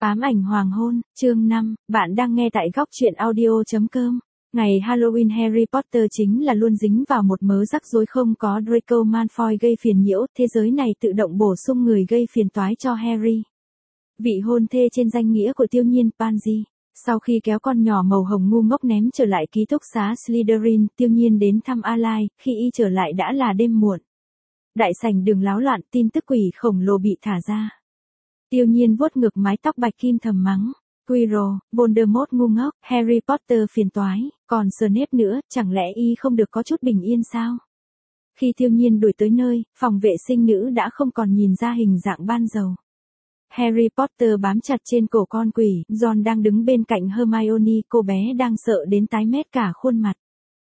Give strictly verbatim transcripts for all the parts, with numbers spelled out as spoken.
Ám ảnh hoàng hôn, chương năm, bạn đang nghe tại góc truyện audio.com. Ngày Halloween Harry Potter chính là luôn dính vào một mớ rắc rối không có Draco Malfoy gây phiền nhiễu, thế giới này tự động bổ sung người gây phiền toái cho Harry. Vị hôn thê trên danh nghĩa của Tiêu Nhiên Pansy. Sau khi kéo con nhỏ màu hồng ngu ngốc ném trở lại ký túc xá Slytherin, Tiêu Nhiên đến thăm Alai, khi y trở lại đã là đêm muộn. Đại sảnh đường láo loạn, tin tức quỷ khổng lồ bị thả ra. Tiêu Nhiên vuốt ngược mái tóc bạch kim thầm mắng, Quirrell, Voldemort ngu ngốc, Harry Potter phiền toái, còn Snape nữa, chẳng lẽ y không được có chút bình yên sao? Khi Tiêu Nhiên đuổi tới nơi, phòng vệ sinh nữ đã không còn nhìn ra hình dạng ban đầu. Harry Potter bám chặt trên cổ con quỷ, Ron đang đứng bên cạnh Hermione, cô bé đang sợ đến tái mét cả khuôn mặt.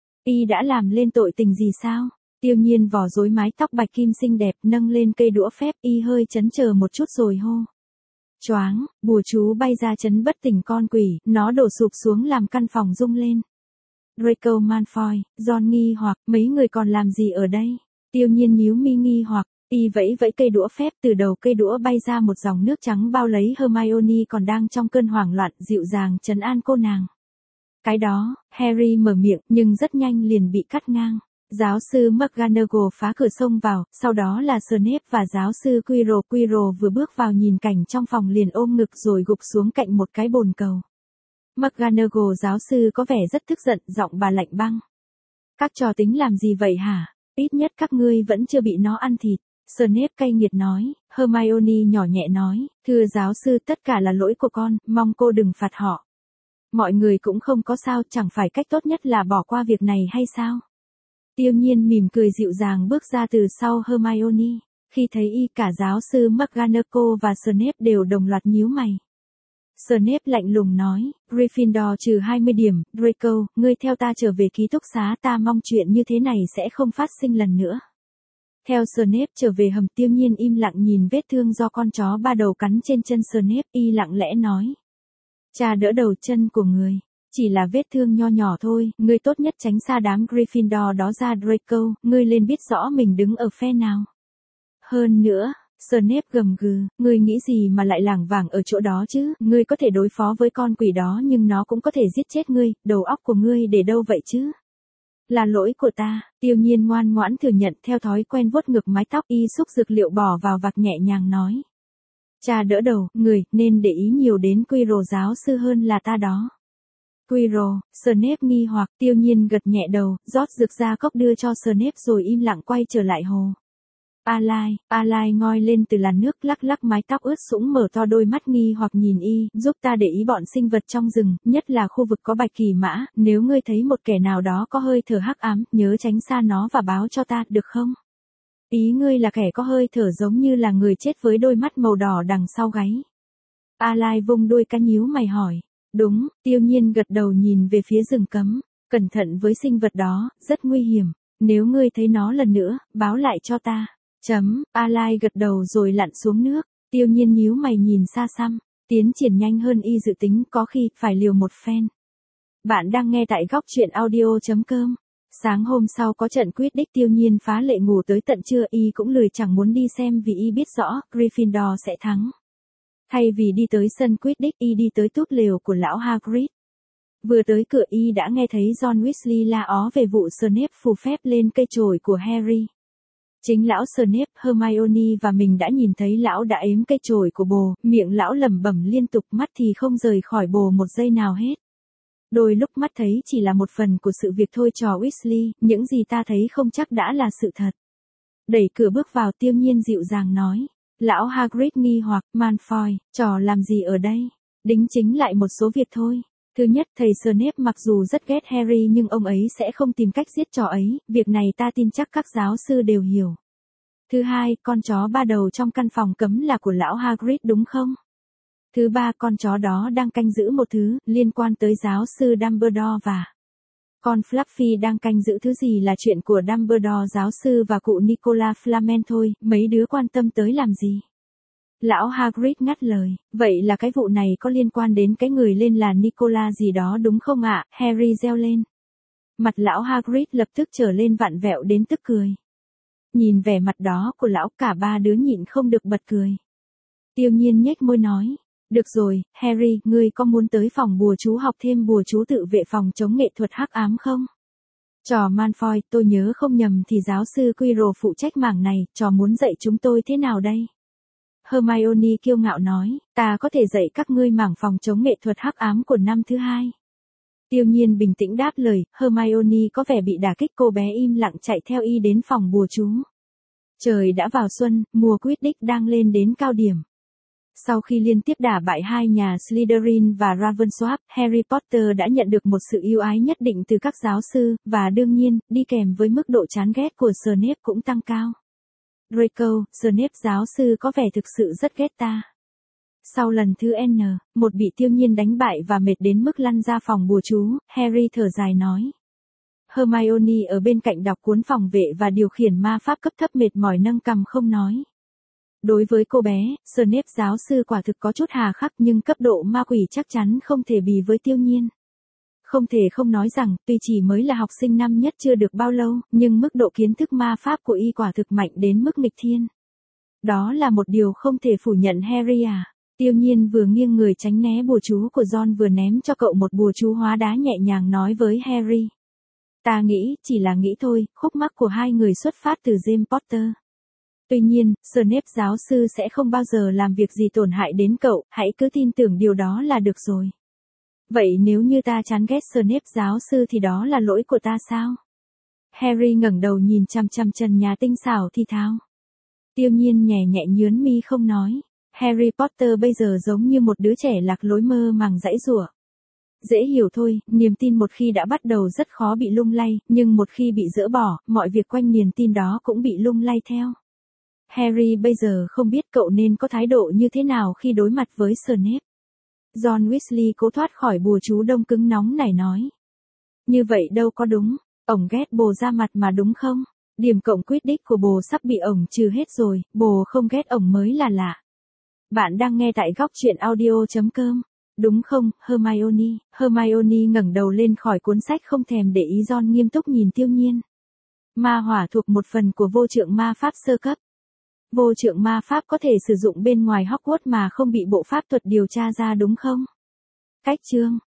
Y đã làm lên tội tình gì sao? Tiêu Nhiên vò rối mái tóc bạch kim xinh đẹp, nâng lên cây đũa phép, y hơi chấn chờ một chút rồi hô. Choáng, bùa chú bay ra chấn bất tỉnh con quỷ, nó đổ sụp xuống làm căn phòng rung lên. Draco Malfoy, Ron nghi hoặc, mấy người còn làm gì ở đây? Tiêu Nhiên nhíu mi nghi hoặc, y vẫy vẫy cây đũa phép, từ đầu cây đũa bay ra một dòng nước trắng bao lấy Hermione còn đang trong cơn hoảng loạn, dịu dàng trấn an cô nàng. Cái đó, Harry mở miệng, nhưng rất nhanh liền bị cắt ngang. Giáo sư McGonagall phá cửa xông vào, sau đó là Snape và giáo sư Quirrell. Quirrell vừa bước vào nhìn cảnh trong phòng liền ôm ngực rồi gục xuống cạnh một cái bồn cầu. McGonagall giáo sư có vẻ rất tức giận, giọng bà lạnh băng. Các trò tính làm gì vậy hả? Ít nhất các ngươi vẫn chưa bị nó ăn thịt. Snape cay nghiệt nói, Hermione nhỏ nhẹ nói, thưa giáo sư tất cả là lỗi của con, mong cô đừng phạt họ. Mọi người cũng không có sao, chẳng phải cách tốt nhất là bỏ qua việc này hay sao? Tiêu Nhiên mỉm cười dịu dàng bước ra từ sau Hermione. Khi thấy y, cả giáo sư McGonagall và Snape đều đồng loạt nhíu mày. Snape lạnh lùng nói, Gryffindor trừ hai mươi điểm, Draco, ngươi theo ta trở về ký túc xá, ta mong chuyện như thế này sẽ không phát sinh lần nữa. Theo Snape trở về hầm, Tiêu Nhiên im lặng nhìn vết thương do con chó ba đầu cắn trên chân Snape, y lặng lẽ nói. Cha đỡ đầu chân của người. Chỉ là vết thương nho nhỏ thôi, ngươi tốt nhất tránh xa đám Gryffindor đó ra. Draco, ngươi lên biết rõ mình đứng ở phe nào. Hơn nữa, Snape gầm gừ, ngươi nghĩ gì mà lại lảng vảng ở chỗ đó chứ, ngươi có thể đối phó với con quỷ đó nhưng nó cũng có thể giết chết ngươi, đầu óc của ngươi để đâu vậy chứ? Là lỗi của ta, Tiêu Nhiên ngoan ngoãn thừa nhận, theo thói quen vuốt ngược mái tóc, y xúc dược liệu bỏ vào vạc nhẹ nhàng nói. Cha đỡ đầu, người, nên để ý nhiều đến Quirrell giáo sư hơn là ta đó. Quirrell, Snape nghi hoặc, Tiêu Nhiên gật nhẹ đầu, rót dược ra cốc đưa cho Snape rồi im lặng quay trở lại hồ. Alai, Alai ngoi lên từ làn nước, lắc lắc mái tóc ướt sũng, mở to đôi mắt nghi hoặc nhìn y, giúp ta để ý bọn sinh vật trong rừng, nhất là khu vực có bạch kỳ mã, nếu ngươi thấy một kẻ nào đó có hơi thở hắc ám, nhớ tránh xa nó và báo cho ta, được không? Ý ngươi là kẻ có hơi thở giống như là người chết với đôi mắt màu đỏ đằng sau gáy. Alai vung đuôi cá nhíu mày hỏi. Đúng, Tiêu Nhiên gật đầu nhìn về phía rừng cấm, cẩn thận với sinh vật đó, rất nguy hiểm, nếu ngươi thấy nó lần nữa, báo lại cho ta. Chấm, Alai gật đầu rồi lặn xuống nước, Tiêu Nhiên nhíu mày nhìn xa xăm, tiến triển nhanh hơn y dự tính, có khi phải liều một phen. Bạn đang nghe tại góc truyện audio.com. Sáng hôm sau có trận quyết đích, Tiêu Nhiên phá lệ ngủ tới tận trưa, y cũng lười chẳng muốn đi xem vì y biết rõ Gryffindor sẽ thắng. Thay vì đi tới sân quyết đích, y đi tới túp lều của lão Hagrid. Vừa tới cửa y đã nghe thấy Ron Weasley la ó về vụ Snape phù phép lên cây chổi của Harry. Chính lão Snape, Hermione và mình đã nhìn thấy lão đã ếm cây chổi của bồ, miệng lão lẩm bẩm liên tục, mắt thì không rời khỏi bồ một giây nào hết. Đôi lúc mắt thấy chỉ là một phần của sự việc thôi trò Weasley, những gì ta thấy không chắc đã là sự thật. Đẩy cửa bước vào, Tiêu Nhiên dịu dàng nói. Lão Hagrid nghi hoặc, Malfoy, trò làm gì ở đây? Đính chính lại một số việc thôi. Thứ nhất, thầy Snape mặc dù rất ghét Harry nhưng ông ấy sẽ không tìm cách giết trò ấy, việc này ta tin chắc các giáo sư đều hiểu. Thứ hai, con chó ba đầu trong căn phòng cấm là của lão Hagrid đúng không? Thứ ba, con chó đó đang canh giữ một thứ, liên quan tới giáo sư Dumbledore và... Con Fluffy đang canh giữ thứ gì là chuyện của Dumbledore giáo sư và cụ Nicola Flamel thôi, mấy đứa quan tâm tới làm gì? Lão Hagrid ngắt lời, vậy là cái vụ này có liên quan đến cái người lên là Nicola gì đó đúng không ạ? Harry reo lên. Mặt lão Hagrid lập tức trở lên vặn vẹo đến tức cười. Nhìn vẻ mặt đó của lão, cả ba đứa nhịn không được bật cười. Tiêu Nhiên nhếch môi nói, Được rồi, Harry, ngươi có muốn tới phòng bùa chú học thêm bùa chú tự vệ phòng chống nghệ thuật hắc ám không? Trò Malfoy, tôi nhớ không nhầm thì giáo sư Quirrell phụ trách mảng này, trò muốn dạy chúng tôi thế nào đây? Hermione kiêu ngạo nói, ta có thể dạy các ngươi mảng phòng chống nghệ thuật hắc ám của năm thứ hai. Tiêu Nhiên bình tĩnh đáp lời, Hermione có vẻ bị đả kích, cô bé im lặng chạy theo y đến phòng bùa chú. Trời đã vào xuân, mùa Quidditch đang lên đến cao điểm. Sau khi liên tiếp đả bại hai nhà Slytherin và Ravenclaw, Harry Potter đã nhận được một sự yêu ái nhất định từ các giáo sư, và đương nhiên, đi kèm với mức độ chán ghét của Snape cũng tăng cao. Draco, Snape giáo sư có vẻ thực sự rất ghét ta. Sau lần thứ N, một bị Tiêu Nhiên đánh bại và mệt đến mức lăn ra phòng bùa chú, Harry thở dài nói. Hermione ở bên cạnh đọc cuốn phòng vệ và điều khiển ma pháp cấp thấp mệt mỏi nâng cằm không nói. Đối với cô bé, Snape giáo sư quả thực có chút hà khắc nhưng cấp độ ma quỷ chắc chắn không thể bì với Tiêu Nhiên. Không thể không nói rằng, tuy chỉ mới là học sinh năm nhất chưa được bao lâu, nhưng mức độ kiến thức ma pháp của y quả thực mạnh đến mức nghịch thiên. Đó là một điều không thể phủ nhận Harry à. Tiêu Nhiên vừa nghiêng người tránh né bùa chú của Ron vừa ném cho cậu một bùa chú hóa đá nhẹ nhàng nói với Harry. Ta nghĩ, chỉ là nghĩ thôi, khúc mắc của hai người xuất phát từ James Potter. Tuy nhiên, Snape giáo sư sẽ không bao giờ làm việc gì tổn hại đến cậu, hãy cứ tin tưởng điều đó là được rồi. Vậy nếu như ta chán ghét Snape giáo sư thì đó là lỗi của ta sao? Harry ngẩng đầu nhìn chằm chằm trần nhà tinh xảo thì thào. Tiêu Nhiên nhẹ nhẹ nhướn mi không nói. Harry Potter bây giờ giống như một đứa trẻ lạc lối mơ màng giãy giụa. Dễ hiểu thôi, niềm tin một khi đã bắt đầu rất khó bị lung lay, nhưng một khi bị dỡ bỏ, mọi việc quanh niềm tin đó cũng bị lung lay theo. Harry bây giờ không biết cậu nên có thái độ như thế nào khi đối mặt với Snape. John Weasley cố thoát khỏi bùa chú đông cứng nóng này nói. Như vậy đâu có đúng, ổng ghét bồ ra mặt mà đúng không? Điểm cộng Quidditch của bồ sắp bị ổng trừ hết rồi, bồ không ghét ổng mới là lạ. Bạn đang nghe tại góc truyện audio chấm com. Đúng không, Hermione? Hermione ngẩng đầu lên khỏi cuốn sách không thèm để ý Ron nghiêm túc nhìn Tiêu Nhiên. Ma hỏa thuộc một phần của vô trượng ma pháp sơ cấp. Vô trượng ma pháp có thể sử dụng bên ngoài Hogwarts mà không bị bộ pháp thuật điều tra ra đúng không? Cách chương